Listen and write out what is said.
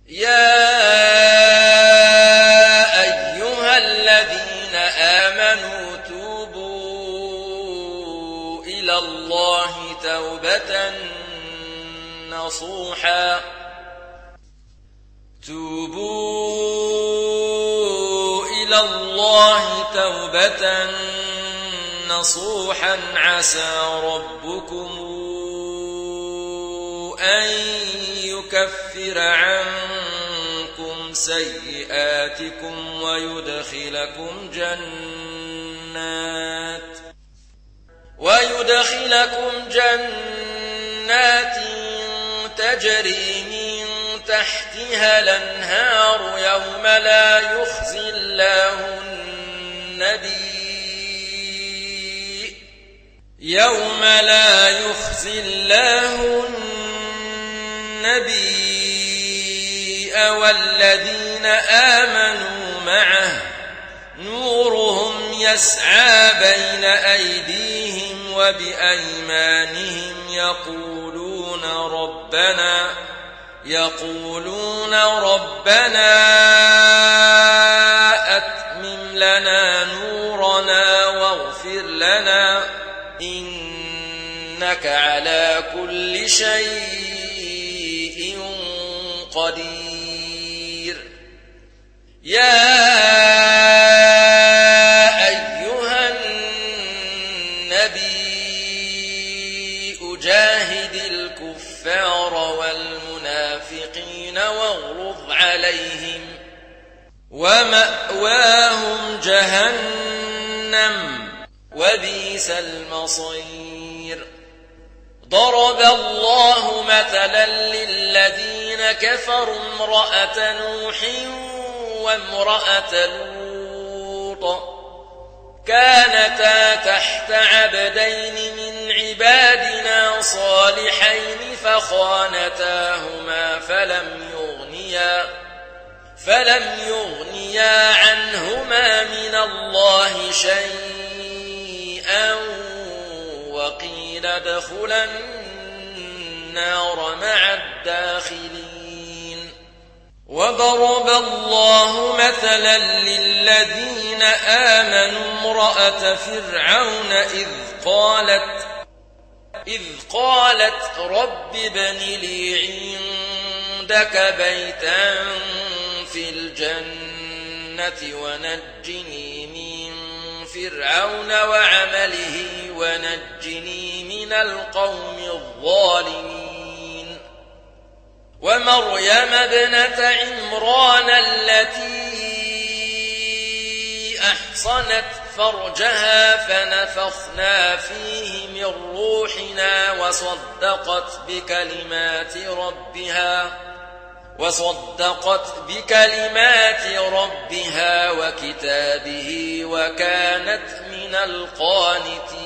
يا أيها الذين آمنوا توبوا إلى الله توبة نصوحا عسى ربكم أن يكفر عنكم سيئاتكم ويدخلكم جنات تجري من تحتها الأنهار يوم لا يخزي الله النبي والذين آمنوا معه نورهم يسعى بين أيديهم وبأيمانهم يقولون ربنا أتمم لنا نورنا واغفر لنا إنك على كل شيء قدير. يا أيها النبي جاهد الكفار والمنافقين واغلظ عليهم ومأواهم جهنم وبئس المصير. ضرب الله مثلا للذين كفروا امرأة نوح وامرأة لوط كانتا تحت عبدين من عبادنا صالحين فخانتاهما فلم يغنيا عنهما من الله شيئا وقيل ادخلا النار مع الداخلين. وضرب الله مثلا للذين آمنوا امرأة فرعون إذ قالت رب ابن لي عندك بيتا في الجنة ونجني من فرعون وعمله ونجني من القوم الظالمين. ومريم ابنة عمران التي أحصنت فرجها فنفخنا فيه من روحنا وصدقت بكلمات ربها وكتابه وكانت من القانتين.